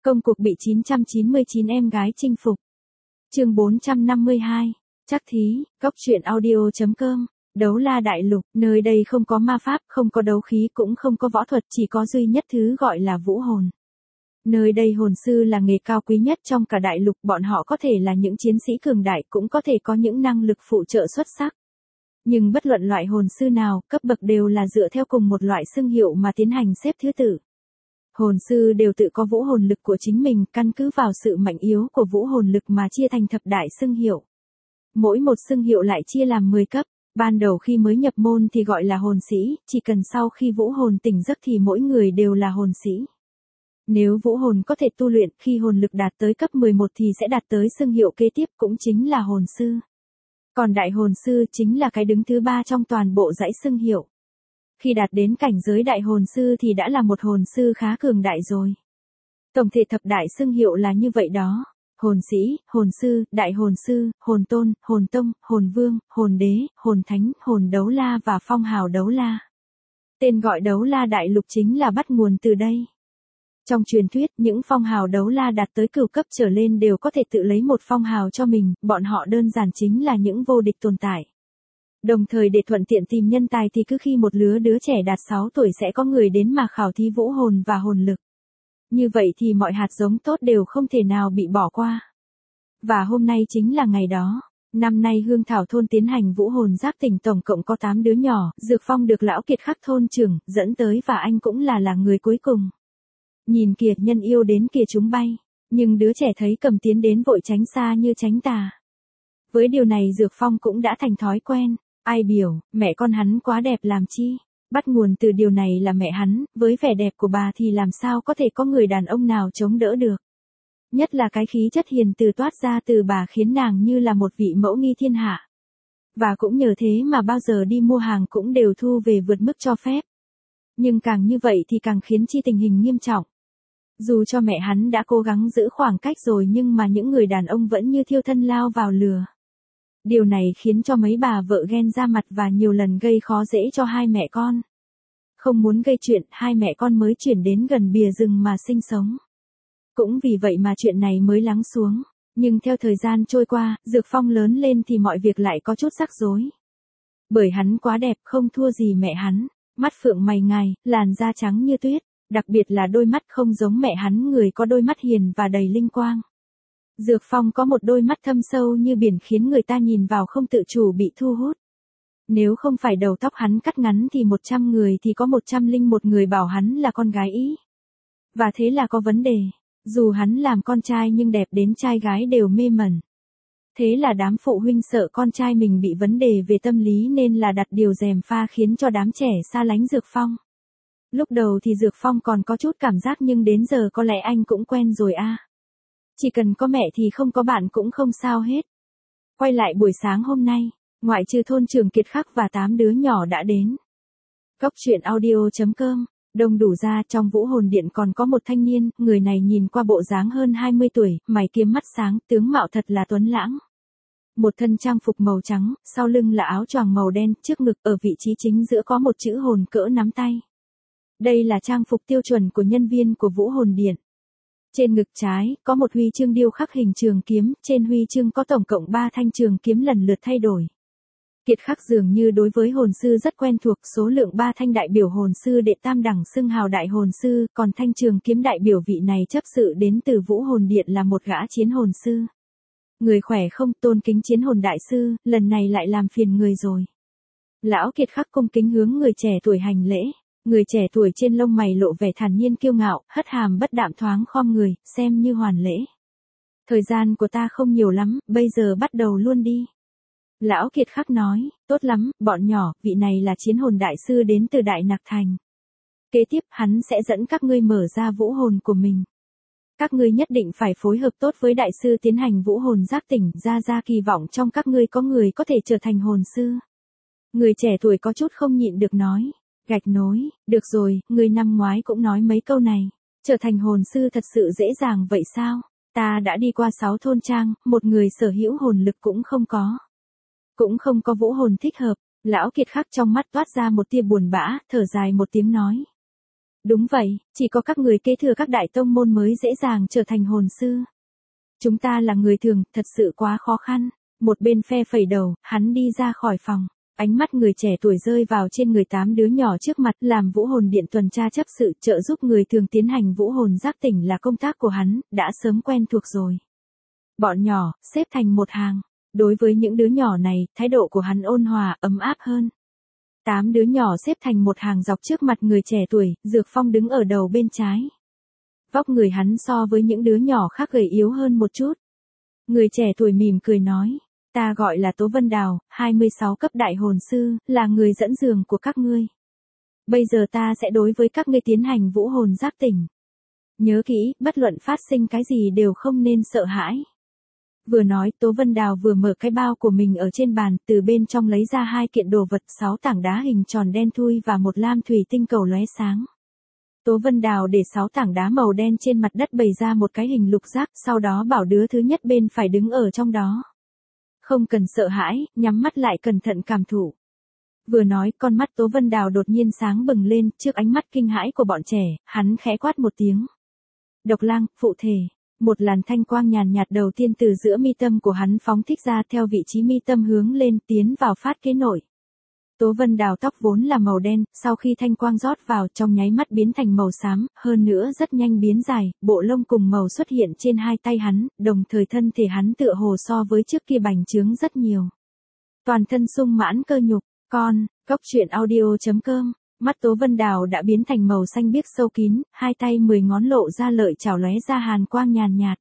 Công cuộc bị 999 em gái chinh phục. Chương 452. Chắc thí, Cóc truyện audio.com. Đấu La Đại Lục, nơi đây không có ma pháp, không có đấu khí cũng không có võ thuật, chỉ có duy nhất thứ gọi là vũ hồn. Nơi đây hồn sư là nghề cao quý nhất trong cả đại lục, bọn họ có thể là những chiến sĩ cường đại, cũng có thể có những năng lực phụ trợ xuất sắc. Nhưng bất luận loại hồn sư nào, cấp bậc đều là dựa theo cùng một loại xưng hiệu mà tiến hành xếp thứ tự. Hồn sư đều tự có vũ hồn lực của chính mình, căn cứ vào sự mạnh yếu của vũ hồn lực mà chia thành thập đại xưng hiệu. Mỗi một xưng hiệu lại chia làm 10 cấp. Ban đầu khi mới nhập môn thì gọi là hồn sĩ, chỉ cần sau khi vũ hồn tỉnh giấc thì mỗi người đều là hồn sĩ. Nếu vũ hồn có thể tu luyện, khi hồn lực đạt tới cấp 11 thì sẽ đạt tới xưng hiệu kế tiếp, cũng chính là hồn sư. Còn đại hồn sư chính là cái đứng thứ 3 trong toàn bộ dãy xưng hiệu. Khi đạt đến cảnh giới đại hồn sư thì đã là một hồn sư khá cường đại rồi. Tổng thể thập đại xưng hiệu là như vậy đó. Hồn sĩ, hồn sư, đại hồn sư, hồn tôn, hồn tông, hồn vương, hồn đế, hồn thánh, hồn đấu la và phong hào đấu la. Tên gọi đấu la đại lục chính là bắt nguồn từ đây. Trong truyền thuyết, những phong hào đấu la đạt tới cửu cấp trở lên đều có thể tự lấy một phong hào cho mình, bọn họ đơn giản chính là những vô địch tồn tại. Đồng thời để thuận tiện tìm nhân tài thì cứ khi một lứa đứa trẻ đạt 6 tuổi sẽ có người đến mà khảo thí vũ hồn và hồn lực. Như vậy thì mọi hạt giống tốt đều không thể nào bị bỏ qua. Và hôm nay chính là ngày đó. Năm nay Hương Thảo thôn tiến hành vũ hồn giáp tỉnh, tổng cộng có 8 đứa nhỏ, Dược Phong được lão kiệt khắc thôn trưởng dẫn tới và anh cũng là người cuối cùng. Nhìn kìa, nhân yêu đến kìa, chúng bay. Nhưng đứa trẻ thấy Cầm tiến đến vội tránh xa như tránh tà. Với điều này Dược Phong cũng đã thành thói quen. Ai biểu, mẹ con hắn quá đẹp làm chi? Bắt nguồn từ điều này là mẹ hắn, với vẻ đẹp của bà thì làm sao có thể có người đàn ông nào chống đỡ được. Nhất là cái khí chất hiền từ toát ra từ bà khiến nàng như là một vị mẫu nghi thiên hạ. Và cũng nhờ thế mà bao giờ đi mua hàng cũng đều thu về vượt mức cho phép. Nhưng càng như vậy thì càng khiến chi tình hình nghiêm trọng. Dù cho mẹ hắn đã cố gắng giữ khoảng cách rồi nhưng mà những người đàn ông vẫn như thiêu thân lao vào lừa. Điều này khiến cho mấy bà vợ ghen ra mặt và nhiều lần gây khó dễ cho hai mẹ con. Không muốn gây chuyện, hai mẹ con mới chuyển đến gần bìa rừng mà sinh sống. Cũng vì vậy mà chuyện này mới lắng xuống. Nhưng theo thời gian trôi qua, Dược Phong lớn lên thì mọi việc lại có chút rắc rối. Bởi hắn quá đẹp, không thua gì mẹ hắn. Mắt phượng mày ngài, làn da trắng như tuyết. Đặc biệt là đôi mắt không giống mẹ hắn, người có đôi mắt hiền và đầy linh quang. Dược Phong có một đôi mắt thâm sâu như biển khiến người ta nhìn vào không tự chủ bị thu hút. Nếu không phải đầu tóc hắn cắt ngắn thì 100 người thì có 101 người bảo hắn là con gái ý. Và thế là có vấn đề. Dù hắn làm con trai nhưng đẹp đến trai gái đều mê mẩn. Thế là đám phụ huynh sợ con trai mình bị vấn đề về tâm lý nên là đặt điều gièm pha khiến cho đám trẻ xa lánh Dược Phong. Lúc đầu thì Dược Phong còn có chút cảm giác nhưng đến giờ có lẽ anh cũng quen rồi a. Chỉ cần có mẹ thì không có bạn cũng không sao hết. Quay lại buổi sáng hôm nay, ngoại trừ thôn trưởng Kiệt Khắc và 8 đứa nhỏ đã đến. Cóc truyện audio.com. Đông đủ ra, trong vũ hồn điện còn có một thanh niên, người này nhìn qua bộ dáng hơn 20 tuổi, mày kiếm mắt sáng, tướng mạo thật là tuấn lãng. Một thân trang phục màu trắng, sau lưng là áo choàng màu đen, trước ngực ở vị trí chính giữa có một chữ hồn cỡ nắm tay. Đây là trang phục tiêu chuẩn của nhân viên của vũ hồn điện. Trên ngực trái, có một huy chương điêu khắc hình trường kiếm, trên huy chương có tổng cộng 3 thanh trường kiếm lần lượt thay đổi. Kiệt Khắc dường như đối với hồn sư rất quen thuộc, số lượng 3 thanh đại biểu hồn sư đệ tam đẳng xưng hào đại hồn sư, còn thanh trường kiếm đại biểu vị này chấp sự đến từ vũ hồn điện là một gã chiến hồn sư. Người khỏe không, tôn kính chiến hồn đại sư, lần này lại làm phiền người rồi. Lão Kiệt Khắc cung kính hướng người trẻ tuổi hành lễ. Người trẻ tuổi trên lông mày lộ vẻ thản nhiên kiêu ngạo, hất hàm bất đạm thoáng khom người, xem như hoàn lễ. Thời gian của ta không nhiều lắm, bây giờ bắt đầu luôn đi. Lão Kiệt Khắc nói, tốt lắm, bọn nhỏ, vị này là chiến hồn đại sư đến từ Đại Nặc Thành. Kế tiếp hắn sẽ dẫn các ngươi mở ra vũ hồn của mình. Các ngươi nhất định phải phối hợp tốt với đại sư tiến hành vũ hồn giác tỉnh, ra kỳ vọng trong các ngươi có người có thể trở thành hồn sư. Người trẻ tuổi có chút không nhịn được nói. Gạch nối, được rồi, người năm ngoái cũng nói mấy câu này. Trở thành hồn sư thật sự dễ dàng vậy sao? Ta đã đi qua 6 thôn trang, một người sở hữu hồn lực cũng không có. Cũng không có vũ hồn thích hợp. Lão Kiệt Khắc trong mắt toát ra một tia buồn bã, thở dài một tiếng nói. Đúng vậy, chỉ có các người kế thừa các đại tông môn mới dễ dàng trở thành hồn sư. Chúng ta là người thường, thật sự quá khó khăn. Một bên phe phẩy đầu, hắn đi ra khỏi phòng. Ánh mắt người trẻ tuổi rơi vào trên người 8 đứa nhỏ trước mặt, làm vũ hồn điện tuần tra chấp sự trợ giúp người thường tiến hành vũ hồn giác tỉnh là công tác của hắn, đã sớm quen thuộc rồi. Bọn nhỏ, xếp thành một hàng. Đối với những đứa nhỏ này, thái độ của hắn ôn hòa, ấm áp hơn. 8 đứa nhỏ xếp thành một hàng dọc trước mặt người trẻ tuổi, Dược Phong đứng ở đầu bên trái. Vóc người hắn so với những đứa nhỏ khác gầy yếu hơn một chút. Người trẻ tuổi mỉm cười nói, ta gọi là Tố Vân Đào, 26 cấp đại hồn sư, là người dẫn đường của các ngươi. Bây giờ ta sẽ đối với các ngươi tiến hành vũ hồn giác tỉnh. Nhớ kỹ, bất luận phát sinh cái gì đều không nên sợ hãi. Vừa nói, Tố Vân Đào vừa mở cái bao của mình ở trên bàn, từ bên trong lấy ra 2 kiện đồ vật, 6 tảng đá hình tròn đen thui và một lam thủy tinh cầu lóe sáng. Tố Vân Đào để 6 tảng đá màu đen trên mặt đất bày ra một cái hình lục giác, sau đó bảo đứa thứ nhất bên phải đứng ở trong đó. Không cần sợ hãi, nhắm mắt lại cẩn thận cảm thụ. Vừa nói, con mắt Tố Vân Đào đột nhiên sáng bừng lên, trước ánh mắt kinh hãi của bọn trẻ, hắn khẽ quát một tiếng. Độc lang, phụ thể. Một làn thanh quang nhàn nhạt đầu tiên từ giữa mi tâm của hắn phóng thích ra theo vị trí mi tâm hướng lên tiến vào phát kế nội. Tố Vân Đào tóc vốn là màu đen, sau khi thanh quang rót vào trong nháy mắt biến thành màu xám, hơn nữa rất nhanh biến dài, bộ lông cùng màu xuất hiện trên 2 tay hắn, đồng thời thân thể hắn tựa hồ so với trước kia bành trướng rất nhiều. Toàn thân sung mãn cơ nhục, Cóc truyện audio.com, mắt Tố Vân Đào đã biến thành màu xanh biếc sâu kín, 2 tay 10 ngón lộ ra lợi chảo lóe ra hàn quang nhàn nhạt.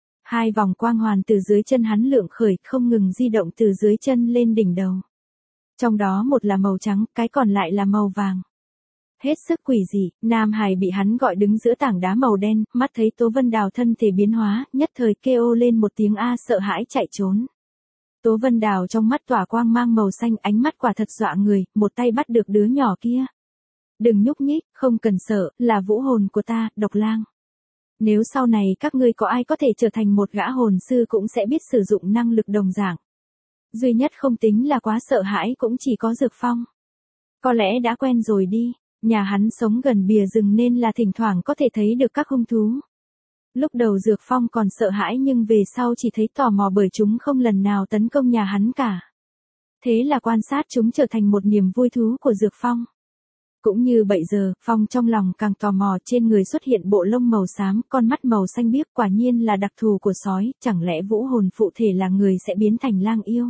2 vòng quang hoàn từ dưới chân hắn lượng khởi, không ngừng di động từ dưới chân lên đỉnh đầu. Trong đó một là màu trắng, cái còn lại là màu vàng. Hết sức quỷ dị, Nam Hải bị hắn gọi đứng giữa tảng đá màu đen, mắt thấy Tố Vân Đào thân thể biến hóa, nhất thời kêu lên một tiếng a sợ hãi chạy trốn. Tố Vân Đào trong mắt tỏa quang mang màu xanh, ánh mắt quả thật dọa người, một tay bắt được đứa nhỏ kia. Đừng nhúc nhích, không cần sợ, là vũ hồn của ta, Độc Lang. Nếu sau này các ngươi có ai có thể trở thành một gã hồn sư cũng sẽ biết sử dụng năng lực đồng dạng. Duy nhất không tính là quá sợ hãi cũng chỉ có Dược Phong. Có lẽ đã quen rồi đi, nhà hắn sống gần bìa rừng nên là thỉnh thoảng có thể thấy được các hung thú. Lúc đầu Dược Phong còn sợ hãi nhưng về sau chỉ thấy tò mò bởi chúng không lần nào tấn công nhà hắn cả. Thế là quan sát chúng trở thành một niềm vui thú của Dược Phong. Cũng như bây giờ, Phong trong lòng càng tò mò, trên người xuất hiện bộ lông màu xám, con mắt màu xanh biếc, quả nhiên là đặc thù của sói, chẳng lẽ vũ hồn phụ thể là người sẽ biến thành lang yêu?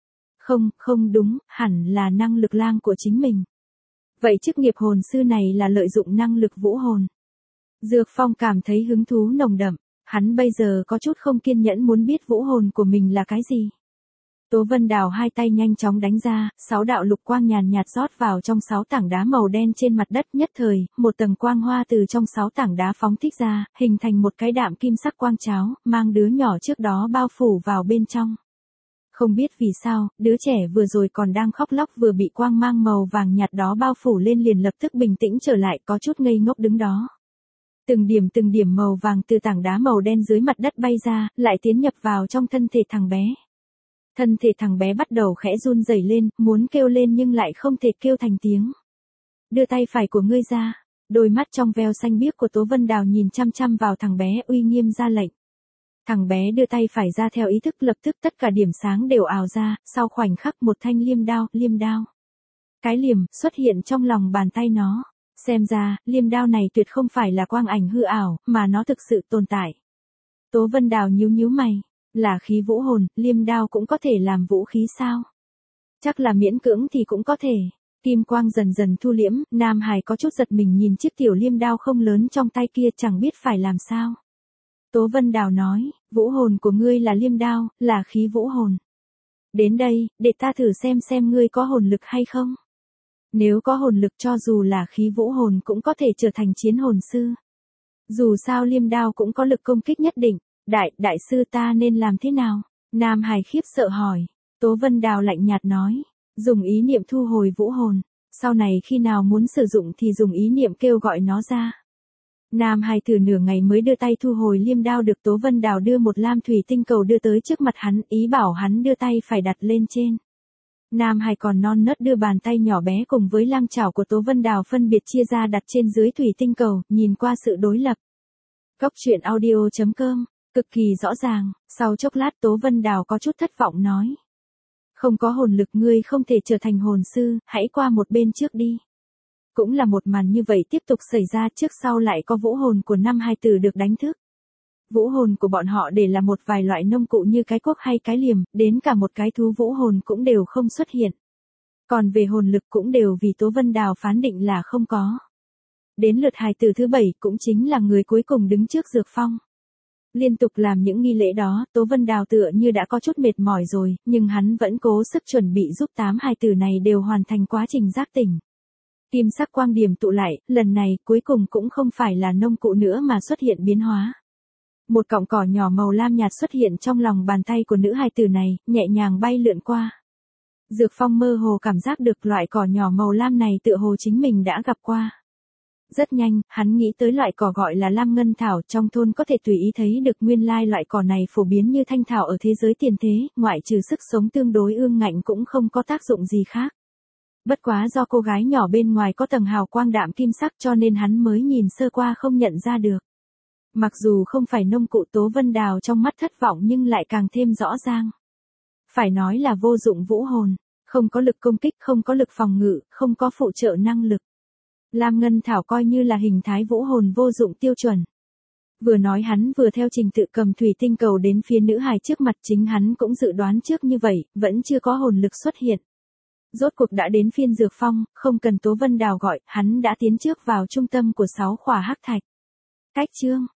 Không đúng, hẳn là năng lực lang của chính mình. Vậy chức nghiệp hồn sư này là lợi dụng năng lực vũ hồn. Dược Phong cảm thấy hứng thú nồng đậm, hắn bây giờ có chút không kiên nhẫn muốn biết vũ hồn của mình là cái gì. Tố Vân Đào 2 tay nhanh chóng đánh ra, 6 đạo lục quang nhàn nhạt rót vào trong 6 tảng đá màu đen trên mặt đất, nhất thời, một tầng quang hoa từ trong 6 tảng đá phóng thích ra, hình thành một cái đạm kim sắc quang cháo, mang đứa nhỏ trước đó bao phủ vào bên trong. Không biết vì sao, đứa trẻ vừa rồi còn đang khóc lóc vừa bị quang mang màu vàng nhạt đó bao phủ lên liền lập tức bình tĩnh trở lại, có chút ngây ngốc đứng đó. Từng điểm màu vàng từ tảng đá màu đen dưới mặt đất bay ra, lại tiến nhập vào trong thân thể thằng bé. Thân thể thằng bé bắt đầu khẽ run rẩy lên, muốn kêu lên nhưng lại không thể kêu thành tiếng. Đưa tay phải của ngươi ra. Đôi mắt trong veo xanh biếc của Tố Vân Đào nhìn chăm chăm vào thằng bé, uy nghiêm ra lệnh. Thằng bé đưa tay phải ra theo ý thức, lập tức tất cả điểm sáng đều ào ra, sau khoảnh khắc một thanh liêm đao. Cái liềm xuất hiện trong lòng bàn tay nó. Xem ra, liêm đao này tuyệt không phải là quang ảnh hư ảo, mà nó thực sự tồn tại. Tố Vân Đào nhíu mày. Là khí vũ hồn, liêm đao cũng có thể làm vũ khí sao? Chắc là miễn cưỡng thì cũng có thể. Kim quang dần dần thu liễm, Nam Hải có chút giật mình nhìn chiếc tiểu liêm đao không lớn trong tay kia, chẳng biết phải làm sao. Tố Vân Đào nói, vũ hồn của ngươi là liêm đao, là khí vũ hồn. Đến đây, để ta thử xem ngươi có hồn lực hay không. Nếu có hồn lực cho dù là khí vũ hồn cũng có thể trở thành chiến hồn sư. Dù sao liêm đao cũng có lực công kích nhất định. Đại sư ta nên làm thế nào? Nam Hải khiếp sợ hỏi. Tố Vân Đào lạnh nhạt nói. Dùng ý niệm thu hồi vũ hồn. Sau này khi nào muốn sử dụng thì dùng ý niệm kêu gọi nó ra. Nam Hải thử nửa ngày mới đưa tay thu hồi liêm đao, được Tố Vân Đào đưa một lam thủy tinh cầu đưa tới trước mặt hắn, ý bảo hắn đưa tay phải đặt lên trên. Nam Hải còn non nớt đưa bàn tay nhỏ bé cùng với lang chảo của Tố Vân Đào phân biệt chia ra đặt trên dưới thủy tinh cầu, nhìn qua sự đối lập. Góc truyện audio.com, cực kỳ rõ ràng, sau chốc lát Tố Vân Đào có chút thất vọng nói. Không có hồn lực ngươi không thể trở thành hồn sư, hãy qua một bên trước đi. Cũng là một màn như vậy tiếp tục xảy ra, trước sau lại có vũ hồn của 5 hài tử được đánh thức. Vũ hồn của bọn họ để là một vài loại nông cụ như cái cuốc hay cái liềm, đến cả một cái thú vũ hồn cũng đều không xuất hiện. Còn về hồn lực cũng đều vì Tố Vân Đào phán định là không có. Đến lượt hài tử thứ 7 cũng chính là người cuối cùng đứng trước dược phong. Liên tục làm những nghi lễ đó, Tố Vân Đào tựa như đã có chút mệt mỏi rồi, nhưng hắn vẫn cố sức chuẩn bị giúp 8 hài tử này đều hoàn thành quá trình giác tỉnh. Kim sắc quang điểm tụ lại, lần này cuối cùng cũng không phải là nông cụ nữa mà xuất hiện biến hóa. Một cọng cỏ nhỏ màu lam nhạt xuất hiện trong lòng bàn tay của nữ hài tử này, nhẹ nhàng bay lượn qua. Dược Phong mơ hồ cảm giác được loại cỏ nhỏ màu lam này tựa hồ chính mình đã gặp qua. Rất nhanh, hắn nghĩ tới loại cỏ gọi là lam ngân thảo, trong thôn có thể tùy ý thấy được, nguyên lai loại cỏ này phổ biến như thanh thảo ở thế giới tiền thế, ngoại trừ sức sống tương đối ương ngạnh cũng không có tác dụng gì khác. Bất quá do cô gái nhỏ bên ngoài có tầng hào quang đạm kim sắc cho nên hắn mới nhìn sơ qua không nhận ra được. Mặc dù không phải nông cụ, Tố Vân Đào trong mắt thất vọng nhưng lại càng thêm rõ ràng. Phải nói là vô dụng vũ hồn, không có lực công kích, không có lực phòng ngự, không có phụ trợ năng lực. Lam Ngân Thảo coi như là hình thái vũ hồn vô dụng tiêu chuẩn. Vừa nói hắn vừa theo trình tự cầm thủy tinh cầu đến phía nữ hài trước mặt, chính hắn cũng dự đoán trước như vậy, vẫn chưa có hồn lực xuất hiện. Rốt cuộc đã đến phiên Dược Phong, không cần Tố Vân Đào gọi, hắn đã tiến trước vào trung tâm của 6 khỏa hắc thạch. Cách chương